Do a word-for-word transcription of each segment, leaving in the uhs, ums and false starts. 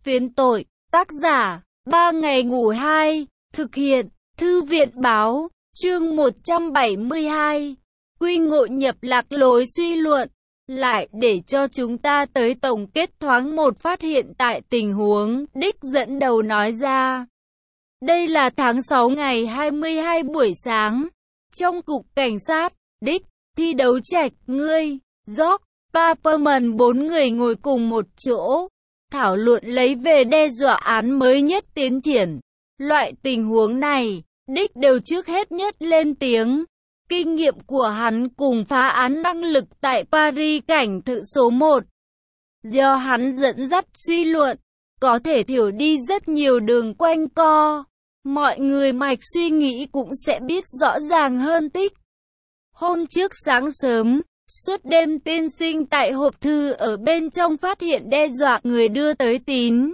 Phiến tội, tác giả, ba ngày ngủ hai, thực hiện, Thư viện Báo, chương một trăm bảy mươi hai, Quy ngộ nhập lạc lối suy luận, lại để cho chúng ta tới tổng kết thoáng một phát hiện tại tình huống, Đích dẫn đầu nói ra. Đây là tháng sáu ngày hai mươi hai buổi sáng, trong cục cảnh sát, Đích, thi đấu trạch, ngươi, George, Paperman bốn người ngồi cùng một chỗ, thảo luận lấy về đe dọa án mới nhất tiến triển. Loại tình huống này, Đích đều trước hết nhất lên tiếng. Kinh nghiệm của hắn cùng phá án năng lực tại Paris cảnh thự số một. Do hắn dẫn dắt suy luận, có thể thiểu đi rất nhiều đường quanh co. Mọi người mạch suy nghĩ cũng sẽ biết rõ ràng hơn Tích. Hôm trước sáng sớm, suốt đêm tiên sinh tại hộp thư ở bên trong phát hiện đe dọa người đưa tới tín.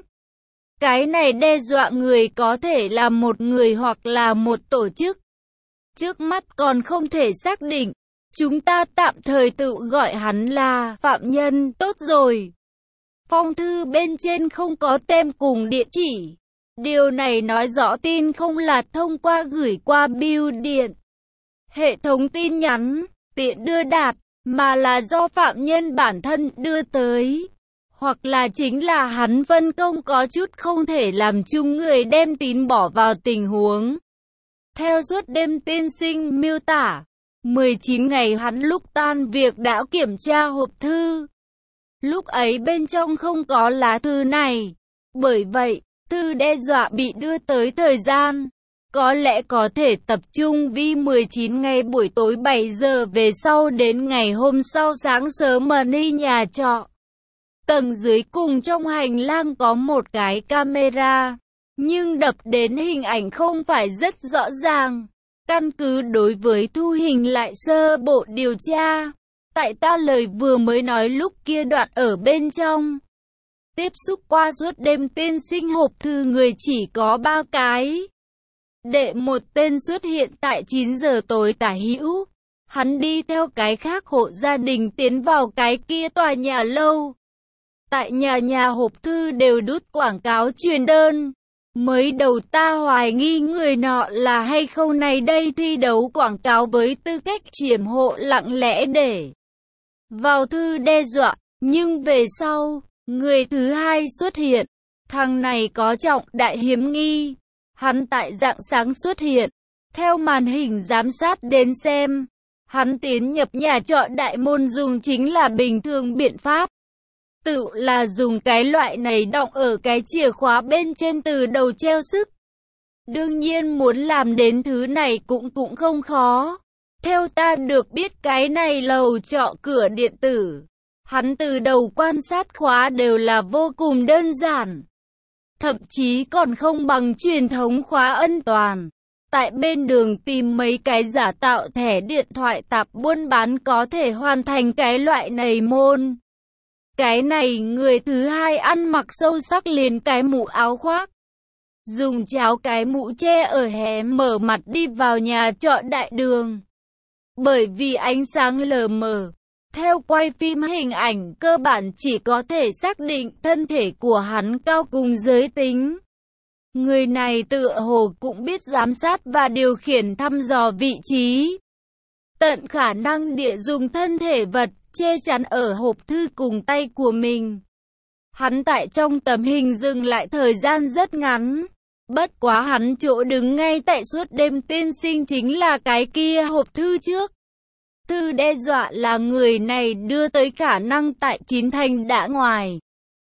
Cái này đe dọa người có thể là một người hoặc là một tổ chức. Trước mắt còn không thể xác định, chúng ta tạm thời tự gọi hắn là phạm nhân, tốt rồi. Phong thư bên trên không có tem cùng địa chỉ. Điều này nói rõ tin không là thông qua gửi qua bưu điện, hệ thống tin nhắn, tiện đưa đạt, mà là do phạm nhân bản thân đưa tới. Hoặc là chính là hắn phân công có chút không thể làm chung người đem tín bỏ vào tình huống. Theo suốt đêm tiên sinh miêu tả, mười chín ngày hắn lúc tan việc đã kiểm tra hộp thư. Lúc ấy bên trong không có lá thư này. Bởi vậy, thư đe dọa bị đưa tới thời gian, có lẽ có thể tập trung vì mười chín ngày buổi tối bảy giờ về sau đến ngày hôm sau sáng sớm mà đi nhà trọ. Tầng dưới cùng trong hành lang có một cái camera, nhưng đập đến hình ảnh không phải rất rõ ràng. Căn cứ đối với thu hình lại sơ bộ điều tra, tại ta lời vừa mới nói lúc kia đoạn ở bên trong. Tiếp xúc qua suốt đêm tiên sinh hộp thư người chỉ có ba cái. Đệ một tên xuất hiện tại chín giờ tối tả hữu. Hắn đi theo cái khác hộ gia đình tiến vào cái kia tòa nhà lâu. Tại nhà nhà hộp thư đều đút quảng cáo truyền đơn. Mới đầu ta hoài nghi người nọ là hay không này đây thi đấu quảng cáo với tư cách chiếm hộ lặng lẽ để vào thư đe dọa. Nhưng về sau, người thứ hai xuất hiện. Thằng này có trọng đại hiếm nghi. Hắn tại rạng sáng xuất hiện. Theo màn hình giám sát đến xem, hắn tiến nhập nhà trọ đại môn dùng chính là bình thường biện pháp. Tự là dùng cái loại này đọng ở cái chìa khóa bên trên từ đầu treo sức. Đương nhiên muốn làm đến thứ này cũng cũng không khó. Theo ta được biết cái này lầu trọ cửa điện tử. Hắn từ đầu quan sát khóa đều là vô cùng đơn giản. Thậm chí còn không bằng truyền thống khóa an toàn. Tại bên đường tìm mấy cái giả tạo thẻ điện thoại tạp buôn bán có thể hoàn thành cái loại này môn. Cái này người thứ hai ăn mặc sâu sắc liền cái mũ áo khoác. Dùng cháo cái mũ che ở hé mở mặt đi vào nhà trọ đại đường. Bởi vì ánh sáng lờ mờ, theo quay phim hình ảnh cơ bản chỉ có thể xác định thân thể của hắn cao cùng giới tính. Người này tựa hồ cũng biết giám sát và điều khiển thăm dò vị trí. Tận khả năng địa dùng thân thể vật che chắn ở hộp thư cùng tay của mình. Hắn tại trong tấm hình dừng lại thời gian rất ngắn. Bất quá hắn chỗ đứng ngay tại suốt đêm tiên sinh chính là cái kia hộp thư trước. Thư đe dọa là người này đưa tới khả năng tại chín thành đã ngoài.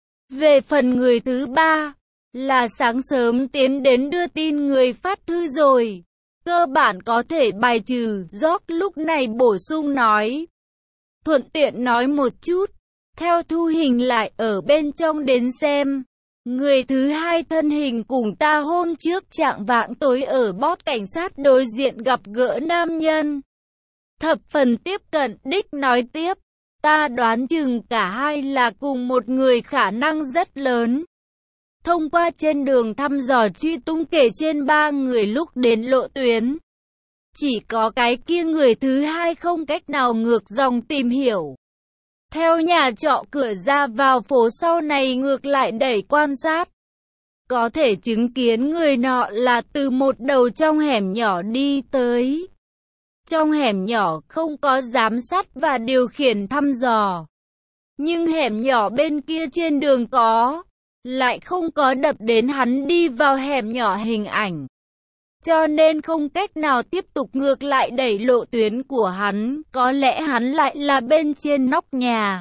Về phần người thứ ba, là sáng sớm tiến đến đưa tin người phát thư rồi. Cơ bản có thể bài trừ, George lúc này bổ sung nói. Thuận tiện nói một chút, theo thu hình lại ở bên trong đến xem. Người thứ hai thân hình cùng ta hôm trước trạng vạng tối ở bót cảnh sát đối diện gặp gỡ nam nhân. Thập phần tiếp cận, Đích nói tiếp. Ta đoán chừng cả hai là cùng một người khả năng rất lớn. Thông qua trên đường thăm dò truy tung kể trên ba người lúc đến lộ tuyến. Chỉ có cái kia người thứ hai không cách nào ngược dòng tìm hiểu. Theo nhà trọ cửa ra vào phố sau này ngược lại đẩy quan sát. có thể chứng kiến người nọ là từ một đầu trong hẻm nhỏ đi tới. Trong hẻm nhỏ không có giám sát và điều khiển thăm dò. Nhưng hẻm nhỏ bên kia trên đường có, lại không có đập đến hắn đi vào hẻm nhỏ hình ảnh. Cho nên không cách nào tiếp tục ngược lại đẩy lộ tuyến của hắn, có lẽ hắn lại là bên trên nóc nhà.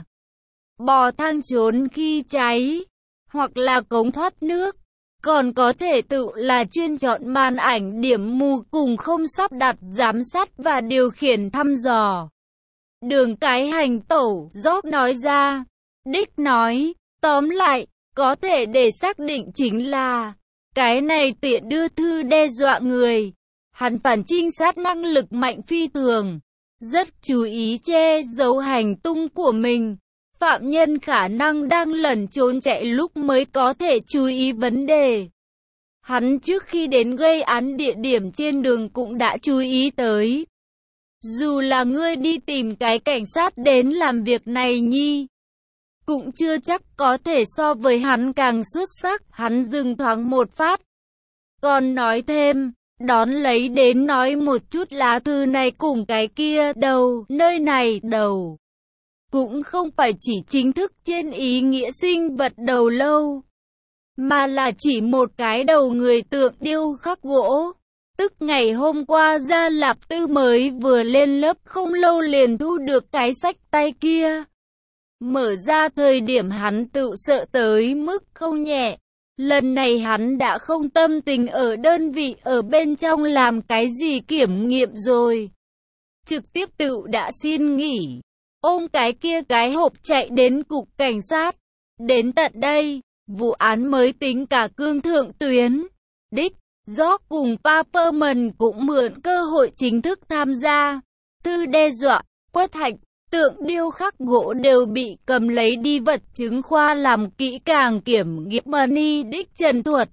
Bò thang trốn khi cháy, hoặc là cống thoát nước, còn có thể tự là chuyên chọn màn ảnh điểm mù cùng không sắp đặt giám sát và điều khiển thăm dò. Đường cái hành tẩu, George nói ra. Dick nói, tóm lại, có thể để xác định chính là, cái này tiện đưa thư đe dọa người. Hắn phản trinh sát năng lực mạnh phi thường, rất chú ý che giấu hành tung của mình. Phạm nhân khả năng đang lẩn trốn chạy lúc mới có thể chú ý vấn đề. Hắn trước khi đến gây án địa điểm trên đường cũng đã chú ý tới. Dù là ngươi đi tìm cái cảnh sát đến làm việc này nhi, cũng chưa chắc có thể so với hắn càng xuất sắc. Hắn dừng thoáng một phát, còn nói thêm, đón lấy đến nói một chút lá thư này cùng cái kia đầu, nơi này đầu. Cũng không phải chỉ chính thức trên ý nghĩa sinh vật đầu lâu, mà là chỉ một cái đầu người tượng điêu khắc gỗ. Tức ngày hôm qua Gia Lạp Tư mới vừa lên lớp không lâu liền thu được cái sách tay kia. Mở ra thời điểm hắn tự sợ tới mức không nhẹ. Lần này hắn đã không tâm tình ở đơn vị ở bên trong làm cái gì kiểm nghiệm rồi. Trực tiếp tự đã xin nghỉ. Ôm cái kia cái hộp chạy đến cục cảnh sát. Đến tận đây, vụ án mới tính cả cương thượng tuyến. Dick, George cùng Paperman cũng mượn cơ hội chính thức tham gia. Thư đe dọa, quất hạch, tượng điêu khắc gỗ đều bị cầm lấy đi vật chứng khoa làm kỹ càng kiểm nghiệm. Money Dick trần thuật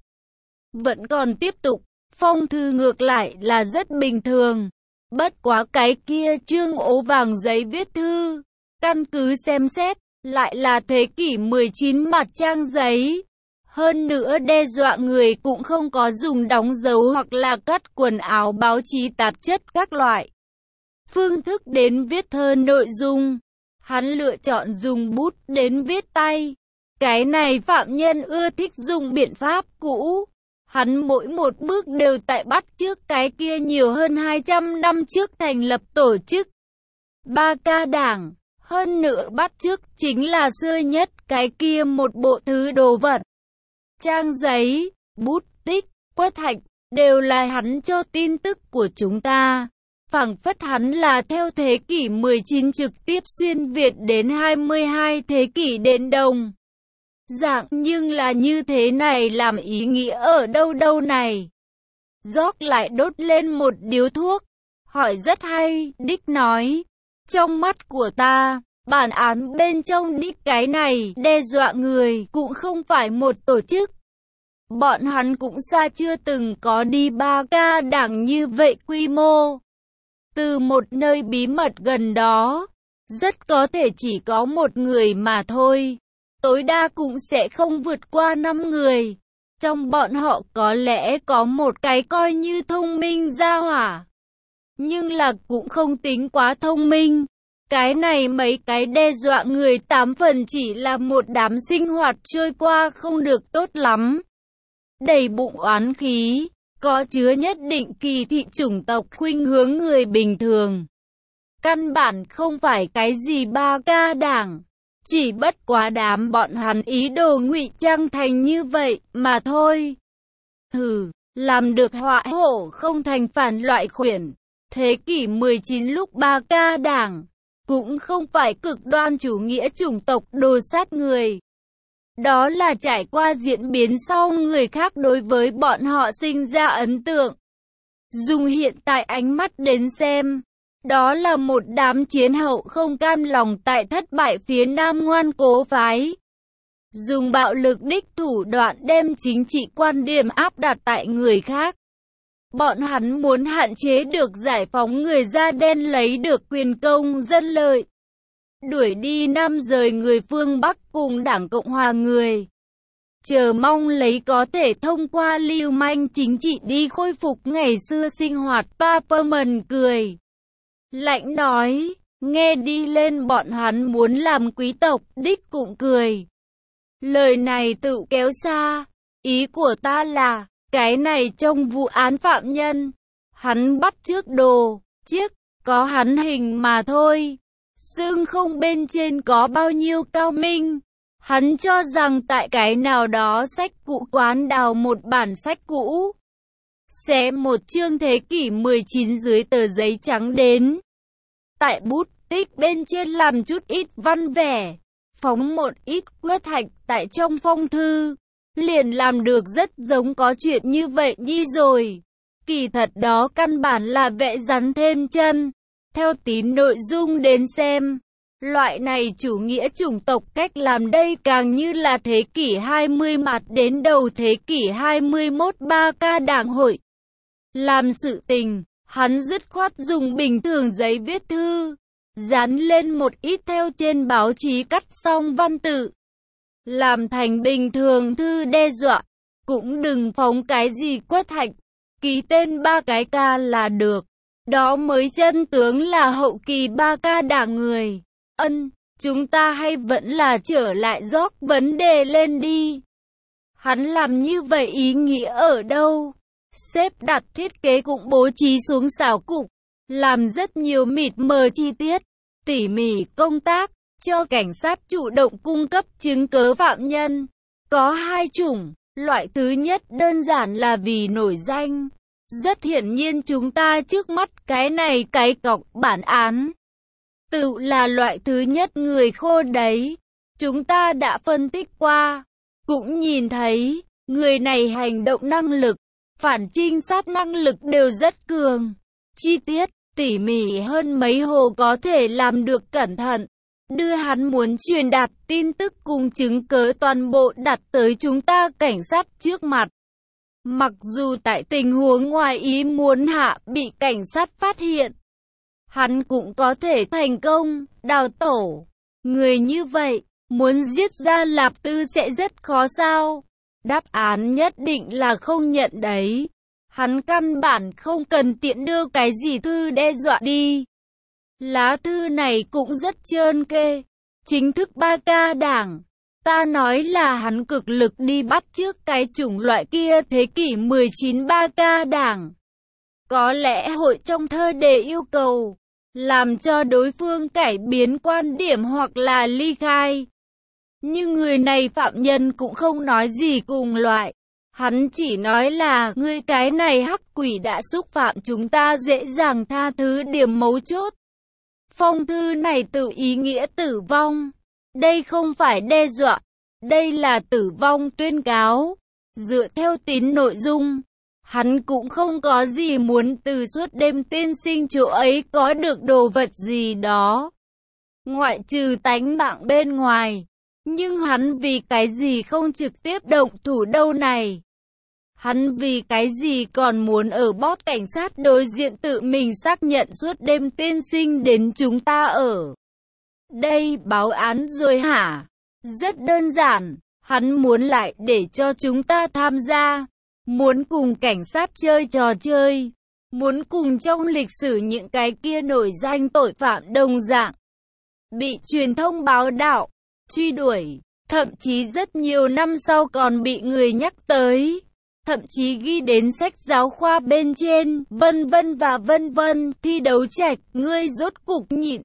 vẫn còn tiếp tục. Phong thư ngược lại là rất bình thường. Bất quá cái kia trương ố vàng giấy viết thư, căn cứ xem xét, lại là thế kỷ mười chín mặt trang giấy. Hơn nữa đe dọa người cũng không có dùng đóng dấu hoặc là cắt quần áo báo chí tạp chất các loại. Phương thức đến viết thơ nội dung, hắn lựa chọn dùng bút đến viết tay. Cái này phạm nhân ưa thích dùng biện pháp cũ. Hắn mỗi một bước đều tại bắt chước cái kia nhiều hơn hai trăm năm trước thành lập tổ chức Ba Ca Đảng. Hơn nữa bắt chước chính là xưa nhất cái kia một bộ thứ đồ vật. Trang giấy, bút tích, quất hạch, đều là hắn cho tin tức của chúng ta. Phảng phất hắn là theo thế kỷ mười chín trực tiếp xuyên Việt đến hai mươi hai thế kỷ đến đồng. Dạng nhưng là như thế này làm ý nghĩa ở đâu đâu này. George lại đốt lên một điếu thuốc. Hỏi rất hay, Dick nói. Trong mắt của ta, bản án bên trong Dick cái này đe dọa người cũng không phải một tổ chức. Bọn hắn cũng xa chưa từng có đi Ba Ca Đảng như vậy quy mô. Từ một nơi bí mật gần đó, rất có thể chỉ có một người mà thôi. Tối đa cũng sẽ không vượt qua năm người. Trong bọn họ có lẽ có một cái coi như thông minh gia hỏa. Nhưng là cũng không tính quá thông minh. Cái này mấy cái đe dọa người tám phần chỉ là một đám sinh hoạt trôi qua không được tốt lắm. Đầy bụng oán khí, có chứa nhất định kỳ thị chủng tộc khuynh hướng người bình thường. Căn bản không phải cái gì Ba Ca Đảng. Chỉ bất quá đám bọn hắn ý đồ ngụy trang thành như vậy mà thôi. Hừ, làm được họa hổ không thành phản loại khuyển. Thế kỷ mười chín lúc Ba Ca Đảng cũng không phải cực đoan chủ nghĩa chủng tộc đồ sát người. Đó là trải qua diễn biến sau người khác đối với bọn họ sinh ra ấn tượng. Dùng hiện tại ánh mắt đến xem, đó là một đám chiến hậu không cam lòng tại thất bại phía Nam ngoan cố phái. Dùng bạo lực đích thủ đoạn đem chính trị quan điểm áp đặt tại người khác. Bọn hắn muốn hạn chế được giải phóng người da đen lấy được quyền công dân lợi. Đuổi đi Nam rời người phương Bắc cùng Đảng Cộng Hòa người. chờ mong lấy có thể thông qua lưu manh chính trị đi khôi phục ngày xưa sinh hoạt. Paperman cười lạnh nói, nghe đi lên bọn hắn muốn làm quý tộc. Dick cũng cười. Lời này tự kéo xa. Ý của ta là, cái này trong vụ án phạm nhân. Hắn bắt chước đồ, chiếc, có hắn hình mà thôi. Xương không bên trên có bao nhiêu cao minh. Hắn cho rằng tại cái nào đó sách cũ quán đào một bản sách cũ. Xé một chương thế kỷ mười chín dưới tờ giấy trắng đến. Tại bút tích bên trên làm chút ít văn vẻ. Phóng một ít quyết hạch tại trong phong thư. Liền làm được rất giống có chuyện như vậy đi rồi. Kỳ thật đó căn bản là vẽ rắn thêm chân. Theo tín nội dung đến xem, loại này chủ nghĩa chủng tộc cách làm đây càng như là thế kỷ hai mươi mặt đến đầu thế kỷ hai mươi mốt ba ca đảng hội. Làm sự tình, hắn dứt khoát dùng bình thường giấy viết thư, dán lên một ít theo trên báo chí cắt xong văn tự. Làm thành bình thường thư đe dọa, cũng đừng phóng cái gì quất hạch, ký tên ba cái ca là được. Đó mới chân tướng là hậu kỳ ba ca đảng người. Ân, chúng ta hay vẫn là trở lại rót vấn đề lên đi. Hắn làm như vậy ý nghĩa ở đâu? Xếp đặt thiết kế cũng bố trí xuống xảo cục, làm rất nhiều mịt mờ chi tiết, tỉ mỉ công tác, cho cảnh sát chủ động cung cấp chứng cớ phạm nhân. Có hai chủng, loại thứ nhất đơn giản là vì nổi danh. Rất hiển nhiên chúng ta trước mắt cái này cái cọc bản án. Tự là loại thứ nhất người khô đấy. Chúng ta đã phân tích qua, cũng nhìn thấy, người này hành động năng lực, phản trinh sát năng lực đều rất cường. Chi tiết, tỉ mỉ hơn mấy hồ có thể làm được cẩn thận. Đưa hắn muốn truyền đạt tin tức cùng chứng cớ toàn bộ đặt tới chúng ta cảnh sát trước mặt. Mặc dù tại tình huống ngoài ý muốn hạ bị cảnh sát phát hiện, hắn cũng có thể thành công, đào tổ. Người như vậy, muốn giết ra Lạp Tư sẽ rất khó sao? Đáp án nhất định là không nhận đấy. Hắn căn bản không cần tiện đưa cái gì thư đe dọa đi. Lá thư này cũng rất trơn kê. Chính thức ba ca đảng. Ta nói là hắn cực lực đi bắt chước cái chủng loại kia thế kỷ mười chín ba ca đảng. Có lẽ hội trong thơ đề yêu cầu, làm cho đối phương cải biến quan điểm hoặc là ly khai. Nhưng người này phạm nhân cũng không nói gì cùng loại. Hắn chỉ nói là, ngươi cái này hắc quỷ đã xúc phạm chúng ta dễ dàng tha thứ điểm mấu chốt. Phong thư này tự ý nghĩa tử vong. Đây không phải đe dọa, đây là tử vong tuyên cáo. Dựa theo tín nội dung, hắn cũng không có gì muốn từ suốt đêm tiên sinh chỗ ấy có được đồ vật gì đó. Ngoại trừ tánh mạng bên ngoài. Nhưng hắn vì cái gì không trực tiếp động thủ đâu này? Hắn vì cái gì còn muốn ở bót cảnh sát đối diện tự mình xác nhận suốt đêm tiên sinh đến chúng ta ở đây báo án rồi hả? Rất đơn giản, hắn muốn lại để cho chúng ta tham gia, muốn cùng cảnh sát chơi trò chơi, muốn cùng trong lịch sử những cái kia nổi danh tội phạm đồng dạng, bị truyền thông báo đạo, truy đuổi, thậm chí rất nhiều năm sau còn bị người nhắc tới, thậm chí ghi đến sách giáo khoa bên trên, vân vân và vân vân. Thi đấu Trạch, ngươi rốt cục nhịn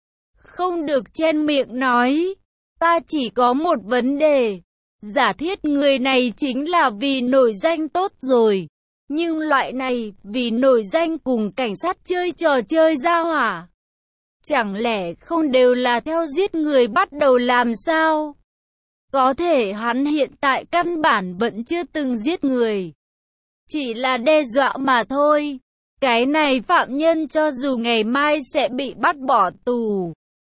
không được chen miệng nói, ta chỉ có một vấn đề, giả thiết người này chính là vì nổi danh tốt rồi, nhưng loại này vì nổi danh cùng cảnh sát chơi trò chơi ra hỏa, chẳng lẽ không đều là theo giết người bắt đầu làm sao? Có thể hắn hiện tại căn bản vẫn chưa từng giết người, chỉ là đe dọa mà thôi. Cái này phạm nhân cho dù ngày mai sẽ bị bắt bỏ tù,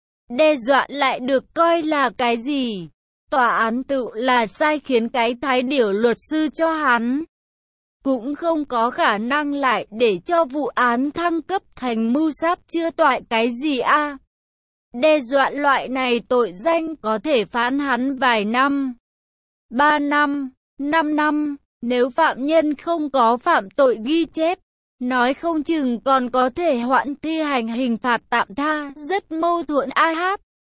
đe dọa lại được coi là cái gì? Tòa án tự là sai khiến cái thái điểu luật sư cho hắn, cũng không có khả năng lại để cho vụ án thăng cấp thành mưu sát chưa toại cái gì a? À? Đe dọa loại này tội danh có thể phán hắn vài năm. ba năm, năm năm, nếu phạm nhân không có phạm tội ghi chép, nói không chừng còn có thể hoãn thi hành hình phạt tạm tha, rất mâu thuẫn a hát.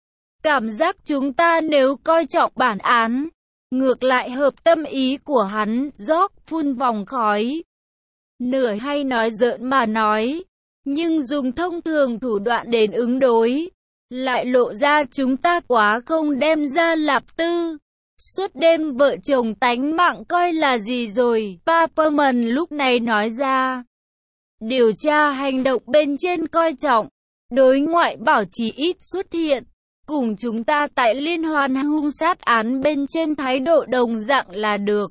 Cảm giác chúng ta nếu coi trọng bản án, ngược lại hợp tâm ý của hắn, George phun vòng khói. Nửa hay nói giỡn mà nói, nhưng dùng thông thường thủ đoạn đến ứng đối, lại lộ ra chúng ta quá không đem ra lạp tư. Suốt đêm vợ chồng tánh mạng coi là gì rồi, Paperman lúc này nói ra. Điều tra hành động bên trên coi trọng, đối ngoại bảo trì ít xuất hiện, cùng chúng ta tại liên hoan hung sát án bên trên thái độ đồng dạng là được.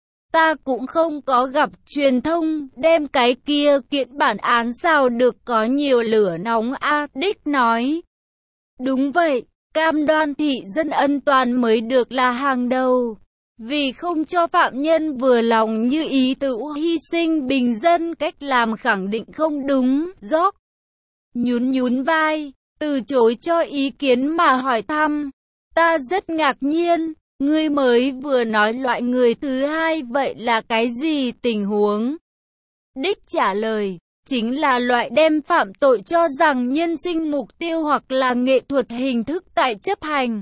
Ta cũng không có gặp truyền thông, đem cái kia kiện bản án sao được có nhiều lửa nóng a, Dick nói. Đúng vậy, cam đoan thị dân an toàn mới được là hàng đầu. Vì không cho phạm nhân vừa lòng như ý tự hy sinh bình dân cách làm khẳng định không đúng, George nhún nhún vai, từ chối cho ý kiến mà hỏi thăm. Ta rất ngạc nhiên, ngươi mới vừa nói loại người thứ hai vậy là cái gì tình huống? Dick trả lời, chính là loại đem phạm tội cho rằng nhân sinh mục tiêu hoặc là nghệ thuật hình thức tại chấp hành.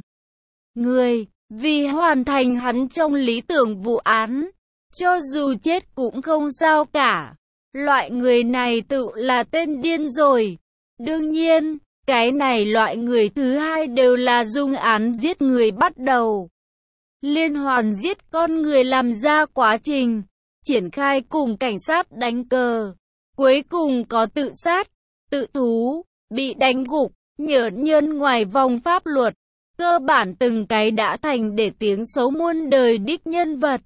Người, vì hoàn thành hắn trong lý tưởng vụ án, cho dù chết cũng không sao cả. Loại người này tự là tên điên rồi. Đương nhiên, cái này loại người thứ hai đều là dùng án giết người bắt đầu. Liên hoàn giết con người làm ra quá trình, triển khai cùng cảnh sát đánh cờ. Cuối cùng có tự sát, tự thú, bị đánh gục, nhởn nhơn ngoài vòng pháp luật. Cơ bản từng cái đã thành để tiếng xấu muôn đời đích nhân vật.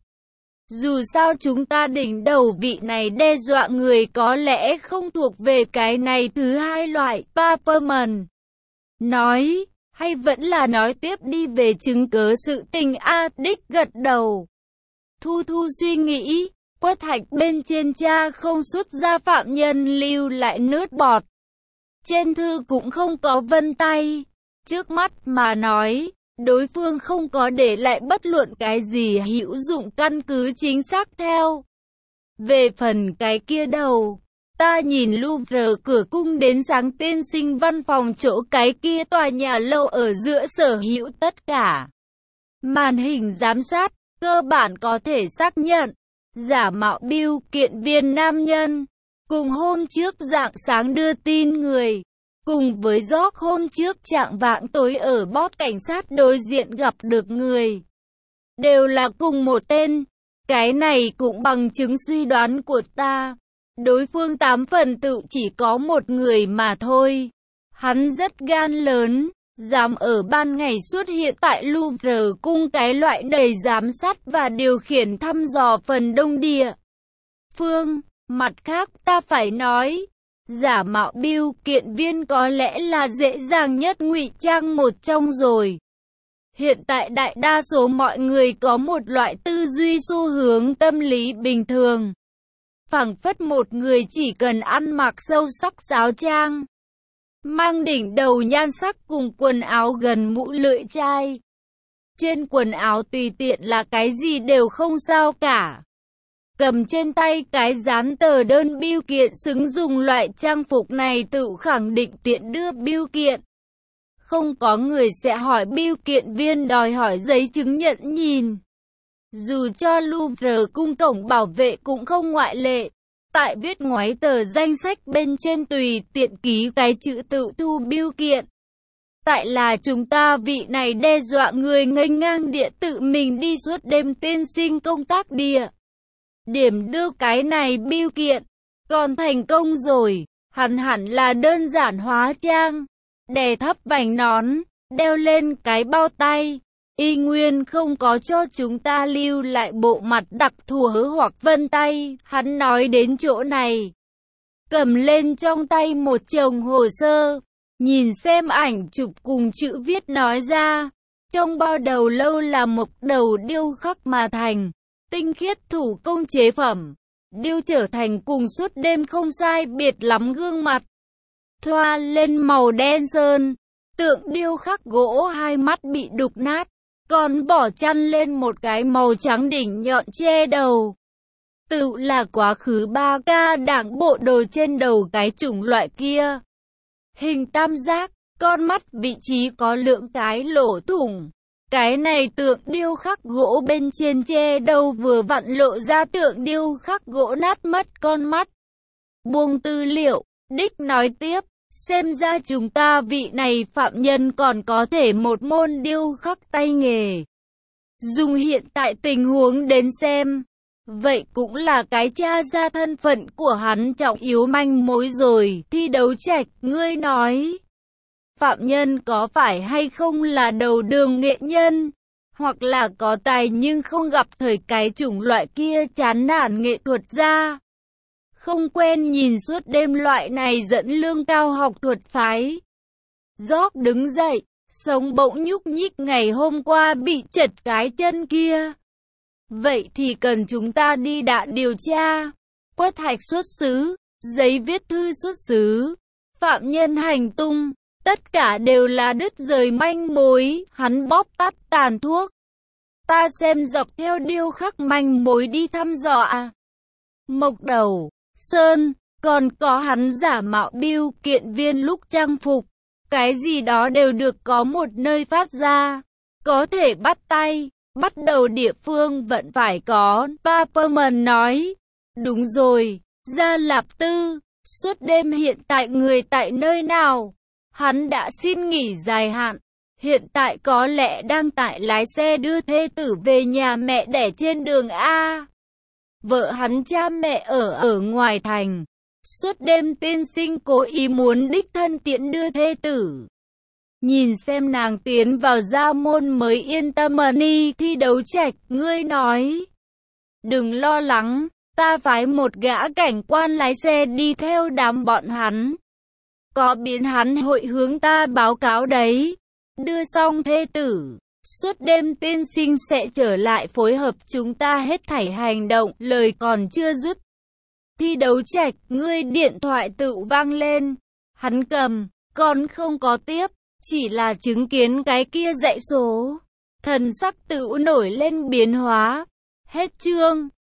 Dù sao chúng ta đỉnh đầu vị này đe dọa người có lẽ không thuộc về cái này thứ hai loại, Paperman nói, hay vẫn là nói tiếp đi về chứng cớ sự tình a, Dick gật đầu. Thu Thu suy nghĩ, quất hạch bên trên cha không xuất ra phạm nhân lưu lại nước bọt. Trên thư cũng không có vân tay. Trước mắt mà nói, đối phương không có để lại bất luận cái gì hữu dụng căn cứ chính xác theo. Về phần cái kia đầu, ta nhìn Louvre cửa cung đến sáng tiên sinh văn phòng chỗ cái kia tòa nhà lâu ở giữa sở hữu tất cả. Màn hình giám sát, cơ bản có thể xác nhận, giả mạo bill kiện viên nam nhân, cùng hôm trước rạng sáng đưa tin người. Cùng với George hôm trước trạng vạng tối ở bót cảnh sát đối diện gặp được người. Đều là cùng một tên. Cái này cũng bằng chứng suy đoán của ta. Đối phương tám phần tự chỉ có một người mà thôi. Hắn rất gan lớn, dám ở ban ngày xuất hiện tại Louvre cung cái loại đầy giám sát và điều khiển thăm dò phần đông địa phương. Mặt khác ta phải nói, giả mạo bill kiện viên có lẽ là dễ dàng nhất ngụy trang một trong rồi. Hiện tại đại đa số mọi người có một loại tư duy xu hướng tâm lý bình thường. Phảng phất một người chỉ cần ăn mặc sâu sắc sáo trang, mang đỉnh đầu nhan sắc cùng quần áo gần mũ lưỡi chai. Trên quần áo tùy tiện là cái gì đều không sao cả. Cầm trên tay cái dán tờ đơn bưu kiện xứng dùng loại trang phục này tự khẳng định tiện đưa bưu kiện. Không có người sẽ hỏi bưu kiện viên đòi hỏi giấy chứng nhận nhìn. Dù cho Louvre cung cổng bảo vệ cũng không ngoại lệ. Tại viết ngoáy tờ danh sách bên trên tùy tiện ký cái chữ tự thu bưu kiện. Tại là chúng ta vị này đe dọa người nghênh ngang địa tự mình đi suốt đêm tiên sinh công tác địa. Điểm đưa cái này bưu kiện, còn thành công rồi, hẳn hẳn là đơn giản hóa trang, đè thấp vành nón, đeo lên cái bao tay, y nguyên không có cho chúng ta lưu lại bộ mặt đặc thù hoặc vân tay. Hắn nói đến chỗ này, cầm lên trong tay một chồng hồ sơ, nhìn xem ảnh chụp cùng chữ viết nói ra, trong bao đầu lâu là một đầu điêu khắc mà thành. Tinh khiết thủ công chế phẩm, điêu trở thành cùng suốt đêm không sai biệt lắm gương mặt. Thoa lên màu đen sơn, tượng điêu khắc gỗ hai mắt bị đục nát, còn bỏ chăn lên một cái màu trắng đỉnh nhọn che đầu. Tự là quá khứ ba ca đảng bộ đồ trên đầu cái chủng loại kia. Hình tam giác, con mắt vị trí có lượng cái lỗ thủng. Cái này tượng điêu khắc gỗ bên trên che đầu vừa vặn lộ ra tượng điêu khắc gỗ nát mất con mắt. Buông tư liệu, Đích nói tiếp, xem ra chúng ta vị này phạm nhân còn có thể một môn điêu khắc tay nghề. Dùng hiện tại tình huống đến xem, vậy cũng là cái tra ra thân phận của hắn trọng yếu manh mối rồi. Thi Đấu Trạch, ngươi nói, phạm nhân có phải hay không là đầu đường nghệ nhân, hoặc là có tài nhưng không gặp thời cái chủng loại kia chán nản nghệ thuật ra, không quen nhìn suốt đêm loại này dẫn lương cao học thuật phái. Gióc đứng dậy, sống bỗng nhúc nhích ngày hôm qua bị chật cái chân kia. Vậy thì cần chúng ta đi đạ điều tra, quét hạch xuất xứ, giấy viết thư xuất xứ, phạm nhân hành tung, tất cả đều là đứt rời manh mối. Hắn bóp tắt tàn thuốc. Ta xem dọc theo điêu khắc manh mối đi thăm dò à. Mộc Đầu, Sơn, còn có hắn giả mạo biêu kiện viên lúc trang phục, cái gì đó đều được có một nơi phát ra, có thể bắt tay. Bắt đầu địa phương vẫn phải có. Paperman nói, đúng rồi, Gia Lạp Tư, suốt đêm hiện tại người tại nơi nào? Hắn đã xin nghỉ dài hạn, hiện tại có lẽ đang tại lái xe đưa thê tử về nhà mẹ đẻ trên đường A. Vợ hắn cha mẹ ở ở ngoài thành, suốt đêm tiên sinh cố ý muốn đích thân tiễn đưa thê tử. Nhìn xem nàng tiến vào gia môn mới yên tâm. Ni Thi Đấu Trạch, ngươi nói, đừng lo lắng, ta phái một gã cảnh quan lái xe đi theo đám bọn hắn. Có biến hắn hội hướng ta báo cáo đấy. Đưa xong thê tử, suốt đêm tiên sinh sẽ trở lại phối hợp chúng ta hết thảy hành động. Lời còn chưa dứt, Thi Đấu Trạch, ngươi điện thoại tự vang lên. Hắn cầm, còn không có tiếp. Chỉ là chứng kiến cái kia dãy số, thần sắc tự nổi lên biến hóa. Hết chương.